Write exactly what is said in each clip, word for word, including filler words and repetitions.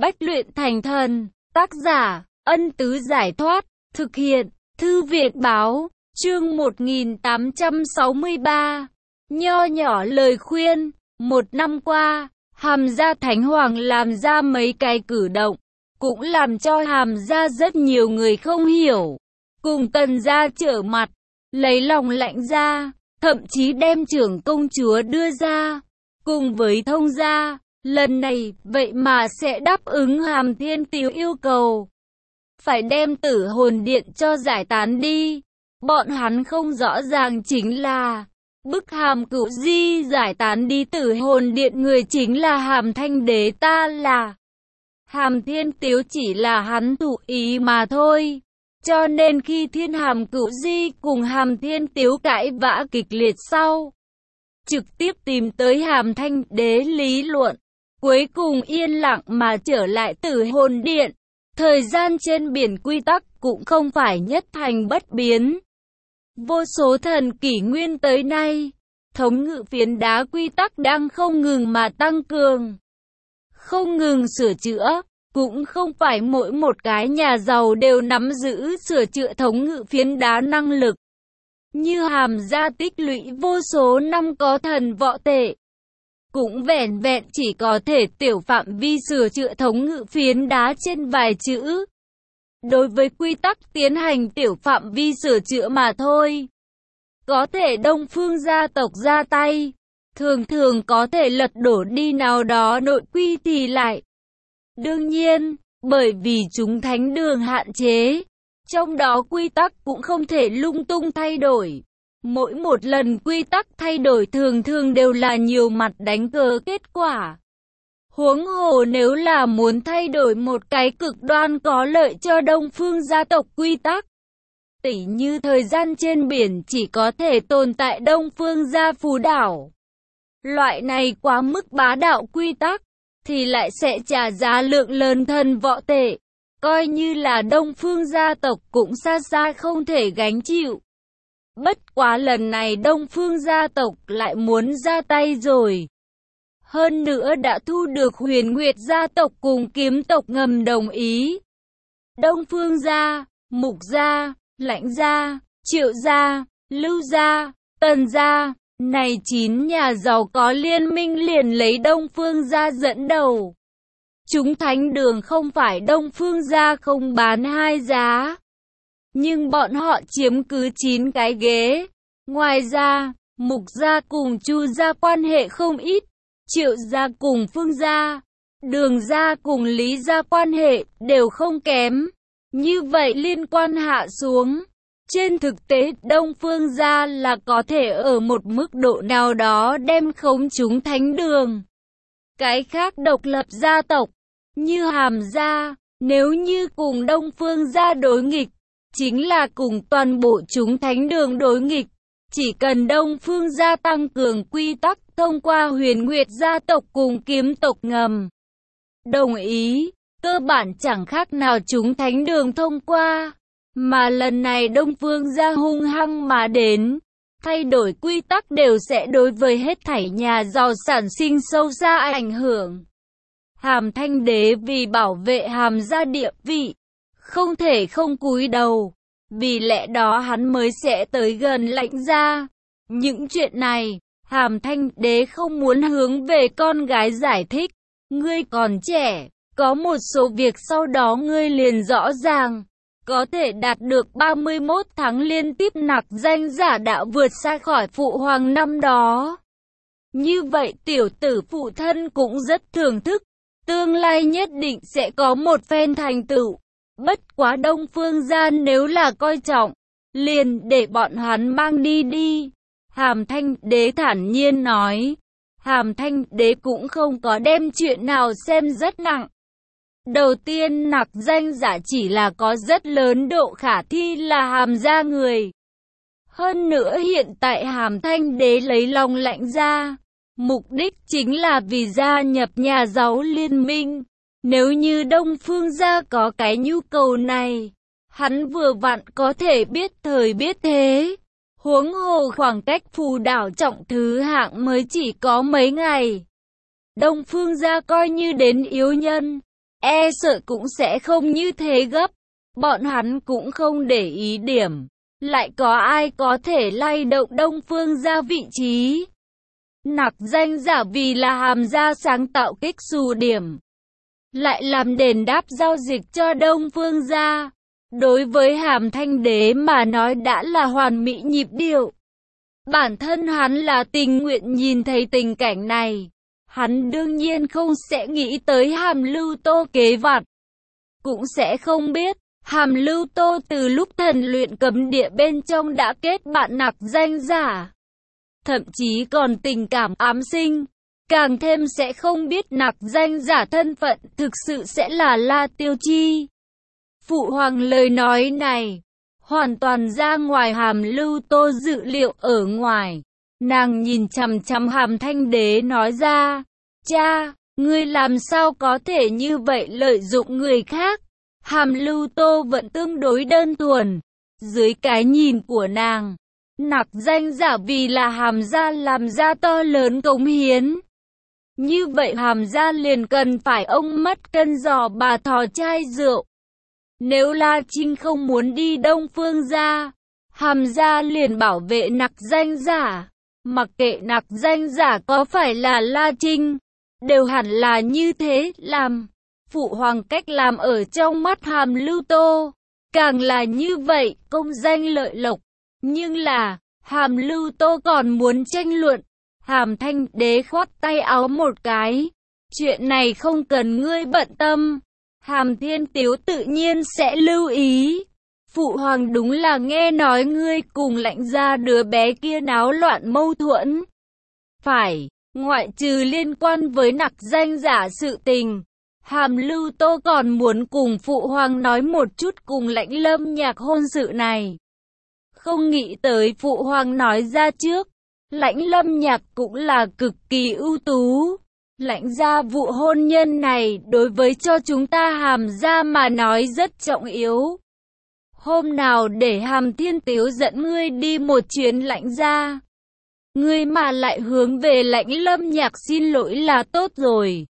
Bách luyện thành thần, tác giả, Ân Tứ Giải Thoát, thực hiện, Thư viện Báo, chương một nghìn tám trăm sáu mươi ba. Nho nhỏ lời khuyên, một năm qua, Hàm gia Thánh Hoàng làm ra mấy cái cử động, cũng làm cho Hàm gia rất nhiều người không hiểu, cùng Tần gia trở mặt, lấy lòng Lãnh gia, thậm chí đem trưởng công chúa đưa ra, cùng với Thông gia. Lần này, vậy mà sẽ đáp ứng Hàm Thiên Tiếu yêu cầu. Phải đem Tử Hồn Điện cho giải tán đi. Bọn hắn không rõ ràng chính là bức Hàm Cửu Di giải tán đi Tử Hồn Điện người chính là Hàm Thanh Đế ta là. Hàm Thiên Tiếu chỉ là hắn thụ ý mà thôi. Cho nên khi Thiên Hàm Cửu Di cùng Hàm Thiên Tiếu cãi vã kịch liệt sau, trực tiếp tìm tới Hàm Thanh Đế lý luận. Cuối cùng yên lặng mà trở lại Tử Hồn Điện. Thời gian trên biển quy tắc cũng không phải nhất thành bất biến. Vô số thần kỷ nguyên tới nay, thống ngự phiến đá quy tắc đang không ngừng mà tăng cường, không ngừng sửa chữa. Cũng không phải mỗi một cái nhà giàu đều nắm giữ sửa chữa thống ngự phiến đá năng lực. Như Hàm gia tích lũy vô số năm có thần võ tệ, cũng vẻn vẹn chỉ có thể tiểu phạm vi sửa chữa thống ngự phiến đá trên vài chữ. Đối với quy tắc tiến hành tiểu phạm vi sửa chữa mà thôi. Có thể Đông Phương gia tộc ra tay, thường thường có thể lật đổ đi nào đó nội quy thì lại. Đương nhiên, bởi vì chúng thánh đường hạn chế, trong đó quy tắc cũng không thể lung tung thay đổi. Mỗi một lần quy tắc thay đổi thường thường đều là nhiều mặt đánh cờ kết quả. Huống hồ nếu là muốn thay đổi một cái cực đoan có lợi cho Đông Phương gia tộc quy tắc, tỉ như thời gian trên biển chỉ có thể tồn tại Đông Phương gia phù đảo, loại này quá mức bá đạo quy tắc, thì lại sẽ trả giá lượng lớn thần võ tệ, coi như là Đông Phương gia tộc cũng xa xa không thể gánh chịu. Bất quá lần này Đông Phương gia tộc lại muốn ra tay rồi. Hơn nữa đã thu được Huyền Nguyệt gia tộc cùng Kiếm tộc ngầm đồng ý. Đông Phương gia, Mục gia, Lãnh gia, Triệu gia, Lưu gia, Tần gia, này chín nhà giàu có liên minh liền lấy Đông Phương gia dẫn đầu. Chúng thánh đường không phải Đông Phương gia không bán hai giá, nhưng bọn họ chiếm cứ chín cái ghế. Ngoài ra, Mục gia cùng Chu gia quan hệ không ít, Triệu gia cùng Phương gia, Đường gia cùng Lý gia quan hệ đều không kém. Như vậy liên quan hạ xuống, trên thực tế Đông Phương gia là có thể ở một mức độ nào đó đem khống chúng thánh đường. Cái khác độc lập gia tộc, như Hàm gia, nếu như cùng Đông Phương gia đối nghịch, chính là cùng toàn bộ chúng thánh đường đối nghịch. Chỉ cần Đông Phương gia tăng cường quy tắc thông qua Huyền Nguyệt gia tộc cùng Kiếm tộc ngầm đồng ý, cơ bản chẳng khác nào chúng thánh đường thông qua. Mà lần này Đông Phương gia hung hăng mà đến, thay đổi quy tắc đều sẽ đối với hết thảy nhà giàu sản sinh sâu xa ảnh hưởng. Hàm Thanh Đế vì bảo vệ Hàm gia địa vị, không thể không cúi đầu, vì lẽ đó hắn mới sẽ tới gần Lãnh gia. Những chuyện này, Hàm Thanh Đế không muốn hướng về con gái giải thích. Ngươi còn trẻ, có một số việc sau đó ngươi liền rõ ràng. Có thể đạt được ba mươi mốt tháng liên tiếp nặc danh giả đạo vượt xa khỏi phụ hoàng năm đó. Như vậy tiểu tử phụ thân cũng rất thưởng thức, tương lai nhất định sẽ có một phen thành tựu. Bất quá Đông Phương gia nếu là coi trọng, liền để bọn hắn mang đi đi. Hàm Thanh Đế thản nhiên nói. Hàm Thanh Đế cũng không có đem chuyện nào xem rất nặng. Đầu tiên nặc danh giả chỉ là có rất lớn độ khả thi là Hàm gia người. Hơn nữa hiện tại Hàm Thanh Đế lấy lòng Lãnh gia, mục đích chính là vì gia nhập nhà giàu liên minh. Nếu như Đông Phương gia có cái nhu cầu này, hắn vừa vặn có thể biết thời biết thế. Huống hồ khoảng cách phù đảo trọng thứ hạng mới chỉ có mấy ngày. Đông Phương gia coi như đến yếu nhân, e sợ cũng sẽ không như thế gấp. Bọn hắn cũng không để ý điểm. Lại có ai có thể lay động Đông Phương gia vị trí. Nặc danh giả vì là Hàm gia sáng tạo kích xù điểm. Lại làm đền đáp giao dịch cho Đông Phương gia. Đối với Hàm Thanh Đế mà nói đã là hoàn mỹ nhịp điệu. Bản thân hắn là tình nguyện nhìn thấy tình cảnh này. Hắn đương nhiên không sẽ nghĩ tới Hàm Lưu Tô kế vặt. Cũng sẽ không biết, Hàm Lưu Tô từ lúc thần luyện cấm địa bên trong đã kết bạn nặc danh giả. Thậm chí còn tình cảm ám sinh. Càng thêm sẽ không biết nặc danh giả thân phận thực sự sẽ là La Tiêu Chi. Phụ hoàng lời nói này, hoàn toàn ra ngoài Hàm Lưu Tô dự liệu ở ngoài. Nàng nhìn chằm chằm Hàm Thanh Đế nói ra, cha, ngươi làm sao có thể như vậy lợi dụng người khác. Hàm Lưu Tô vẫn tương đối đơn thuần. Dưới cái nhìn của nàng, nặc danh giả vì là Hàm gia làm ra to lớn cống hiến. Như vậy Hàm gia liền cần phải ông mất cân giò bà thò chai rượu. Nếu La Trinh không muốn đi Đông Phương gia, Hàm gia liền bảo vệ nặc danh giả. Mặc kệ nặc danh giả có phải là La Trinh, đều hẳn là như thế làm. Phụ hoàng cách làm ở trong mắt Hàm Lưu Tô, càng là như vậy, công danh lợi lộc. Nhưng là, Hàm Lưu Tô còn muốn tranh luận. Hàm Thanh Đế khoát tay áo một cái. Chuyện này không cần ngươi bận tâm. Hàm Thiên Tiếu tự nhiên sẽ lưu ý. Phụ hoàng đúng là nghe nói ngươi cùng Lãnh gia đứa bé kia náo loạn mâu thuẫn. Phải, ngoại trừ liên quan với nặc danh giả sự tình. Hàm Lưu Tô còn muốn cùng phụ hoàng nói một chút cùng Lãnh Lâm Nhạc hôn sự này. Không nghĩ tới phụ hoàng nói ra trước. Lãnh Lâm Nhạc cũng là cực kỳ ưu tú. Lãnh gia vụ hôn nhân này đối với cho chúng ta Hàm gia mà nói rất trọng yếu. Hôm nào để Hàm Thiên Tiếu dẫn ngươi đi một chuyến Lãnh gia. Ngươi mà lại hướng về Lãnh Lâm Nhạc xin lỗi là tốt rồi.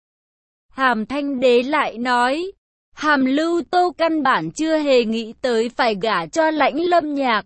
Hàm Thanh Đế lại nói, Hàm Lưu Tô căn bản chưa hề nghĩ tới phải gả cho Lãnh Lâm Nhạc.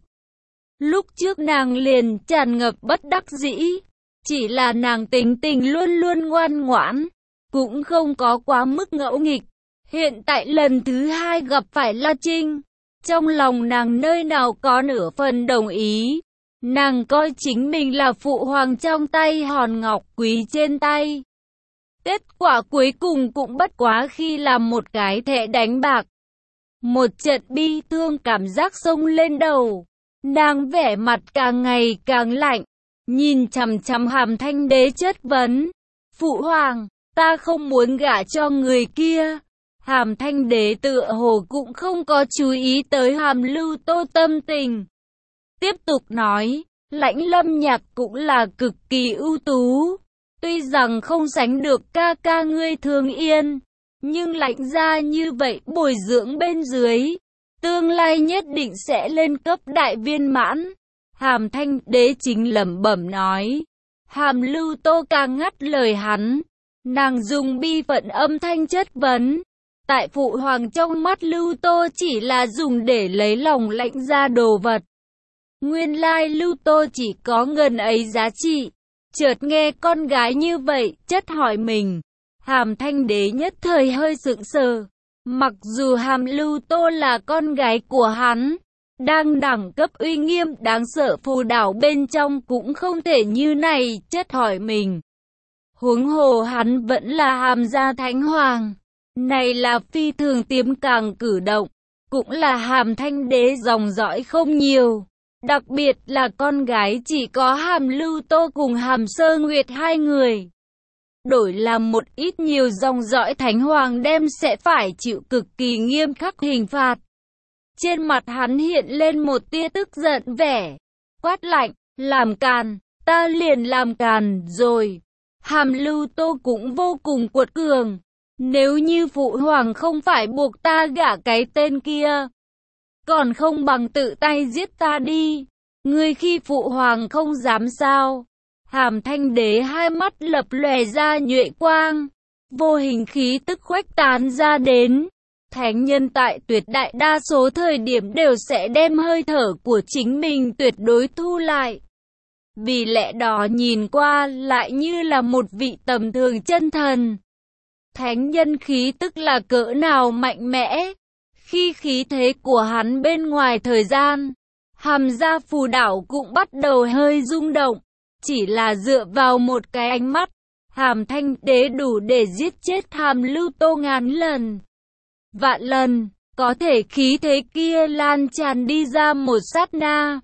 Lúc trước nàng liền tràn ngập bất đắc dĩ, chỉ là nàng tính tình luôn luôn ngoan ngoãn, cũng không có quá mức ngẫu nghịch. Hiện tại lần thứ hai gặp phải La Trinh, trong lòng nàng nơi nào có nửa phần đồng ý. Nàng coi chính mình là phụ hoàng trong tay hòn ngọc quý trên tay. Kết quả cuối cùng cũng bất quá khi làm một cái thẻ đánh bạc. Một trận bi thương cảm giác xông lên đầu. Nàng vẻ mặt càng ngày càng lạnh. Nhìn chằm chằm Hàm Thanh Đế chất vấn. Phụ hoàng, ta không muốn gả cho người kia. Hàm Thanh Đế tựa hồ cũng không có chú ý tới Hàm Lưu Tô tâm tình. Tiếp tục nói, Lãnh Lâm Nhạc cũng là cực kỳ ưu tú. Tuy rằng không sánh được ca ca ngươi Thương Yên, nhưng Lãnh gia như vậy bồi dưỡng bên dưới, tương lai nhất định sẽ lên cấp đại viên mãn. Hàm Thanh Đế chính lẩm bẩm nói. Hàm Lưu Tô càng ngắt lời hắn. Nàng dùng bi phận âm thanh chất vấn. Tại phụ hoàng trong mắt Lưu Tô chỉ là dùng để lấy lòng Lãnh gia đồ vật. Nguyên lai Lưu Tô chỉ có ngần ấy giá trị. Chợt nghe con gái như vậy, chất hỏi mình. Hàm Thanh Đế nhất thời hơi sững sờ. Mặc dù Hàm Lưu Tô là con gái của hắn, đang đẳng cấp uy nghiêm đáng sợ phù đảo bên trong cũng không thể như này chất hỏi mình. Huống hồ hắn vẫn là Hàm gia Thánh Hoàng. Này là phi thường tiếm càng cử động. Cũng là Hàm Thanh Đế dòng dõi không nhiều. Đặc biệt là con gái chỉ có Hàm Lưu Tô cùng Hàm Sơ Nguyệt hai người. Đổi làm một ít nhiều dòng dõi Thánh Hoàng đem sẽ phải chịu cực kỳ nghiêm khắc hình phạt. Trên mặt hắn hiện lên một tia tức giận vẻ. Quát lạnh, làm càn, ta liền làm càn rồi. Hàm Lưu Tô cũng vô cùng cuột cường. Nếu như phụ hoàng không phải buộc ta gả cái tên kia, còn không bằng tự tay giết ta đi. Ngươi khi phụ hoàng không dám sao? Hàm Thanh Đế hai mắt lập lòe ra nhuệ quang. vô hình khí tức khuếch tán ra đến. Thánh nhân tại tuyệt đại đa số thời điểm đều sẽ đem hơi thở của chính mình tuyệt đối thu lại. Vì lẽ đó nhìn qua lại như là một vị tầm thường chân thần. Thánh nhân khí tức là cỡ nào mạnh mẽ. Khi khí thế của hắn bên ngoài thời gian, Hàm Gia Phù Đảo cũng bắt đầu hơi rung động. Chỉ là dựa vào một cái ánh mắt, Hàm Thanh Đế đủ để giết chết Hàm Lưu Tô ngàn lần. Vạn lần, có thể khí thế kia lan tràn đi ra một sát na,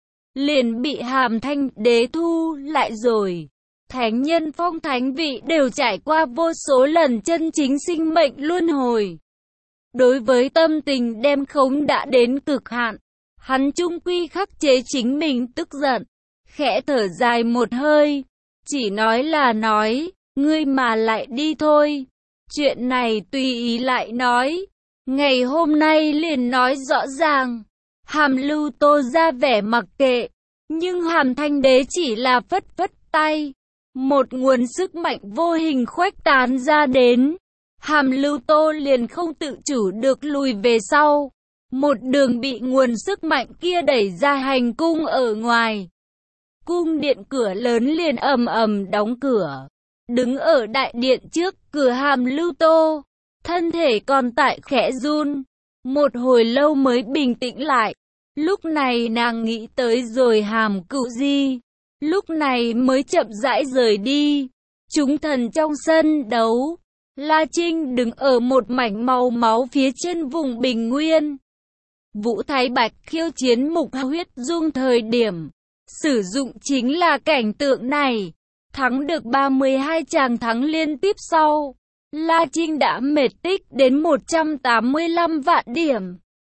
liền bị Hàm Thanh Đế thu lại rồi. Thánh nhân phong thánh vị đều trải qua vô số lần chân chính sinh mệnh luân hồi. Đối với tâm tình đem khống đã đến cực hạn, hắn chung quy khắc chế chính mình tức giận, khẽ thở dài một hơi, chỉ nói là nói, ngươi mà lại đi thôi. Chuyện này tùy ý lại nói, ngày hôm nay liền nói rõ ràng. Hàm Lưu Tô ra vẻ mặc kệ, nhưng Hàm Thanh Đế chỉ là phất phất tay. Một nguồn sức mạnh vô hình khuếch tán ra đến. Hàm Lưu Tô liền không tự chủ được lùi về sau. Một đường bị nguồn sức mạnh kia đẩy ra hành cung ở ngoài. Cung điện cửa lớn liền ầm ầm đóng cửa. Đứng ở đại điện trước cửa Hàm Lưu Tô, thân thể còn tại khẽ run. Một hồi lâu mới bình tĩnh lại. Lúc này nàng nghĩ tới rồi Hàm Cựu Di. Lúc này mới chậm rãi rời đi. Chúng thần trong sân đấu. La Trinh đứng ở một mảnh màu máu phía trên vùng bình nguyên. Vũ Thái Bạch khiêu chiến Mục Huyết Dung thời điểm sử dụng chính là cảnh tượng này. Thắng được ba mươi hai tràng thắng liên tiếp sau, La Trinh đã mệt tích đến một trăm tám mươi lăm vạn điểm.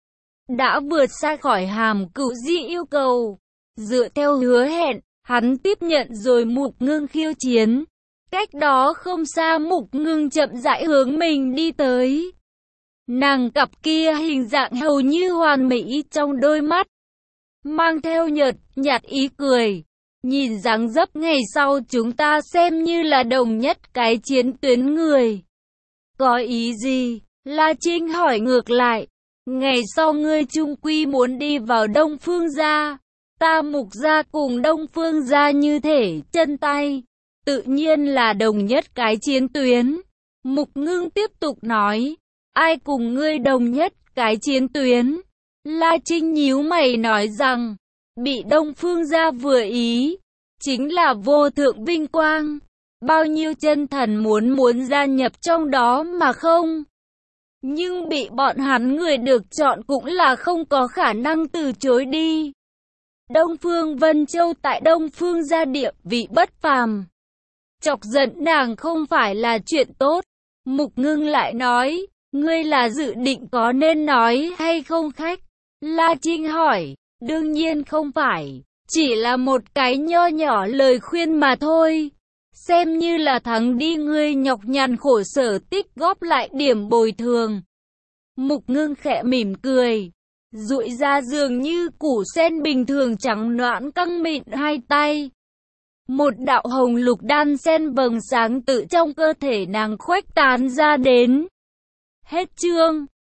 Đã vượt xa khỏi Hàm Cựu Di yêu cầu. Dựa theo hứa hẹn, hắn tiếp nhận rồi Mục Ngưng khiêu chiến. Cách đó không xa Mục Ngưng chậm rãi hướng mình đi tới. Nàng cặp kia hình dạng hầu như hoàn mỹ trong đôi mắt, mang theo nhợt nhạt ý cười. Nhìn dáng dấp ngày sau chúng ta xem như là đồng nhất cái chiến tuyến người. Có ý gì? La Trinh hỏi ngược lại. Ngày sau ngươi chung quy muốn đi vào Đông Phương gia. Ta Mục gia cùng Đông Phương gia như thể chân tay, tự nhiên là đồng nhất cái chiến tuyến. Mục Ngưng tiếp tục nói. Ai cùng ngươi đồng nhất cái chiến tuyến? La Trinh nhíu mày nói rằng, bị Đông Phương gia vừa ý, chính là vô thượng vinh quang. Bao nhiêu chân thần muốn muốn gia nhập trong đó mà không. Nhưng bị bọn hắn người được chọn cũng là không có khả năng từ chối đi. Đông Phương Vân Châu tại Đông Phương gia địa vị bất phàm. Chọc giận nàng không phải là chuyện tốt. Mục Ngưng lại nói, ngươi là dự định có nên nói hay không khách? La Trinh hỏi, đương nhiên không phải, chỉ là một cái nho nhỏ lời khuyên mà thôi. Xem như là thắng đi ngươi nhọc nhằn khổ sở tích góp lại điểm bồi thường. Mục Ngưng khẽ mỉm cười, duỗi ra dường như củ sen bình thường trắng nõn căng mịn hai tay. Một đạo hồng lục đan sen vầng sáng tự trong cơ thể nàng khuếch tán ra đến. Hết chương.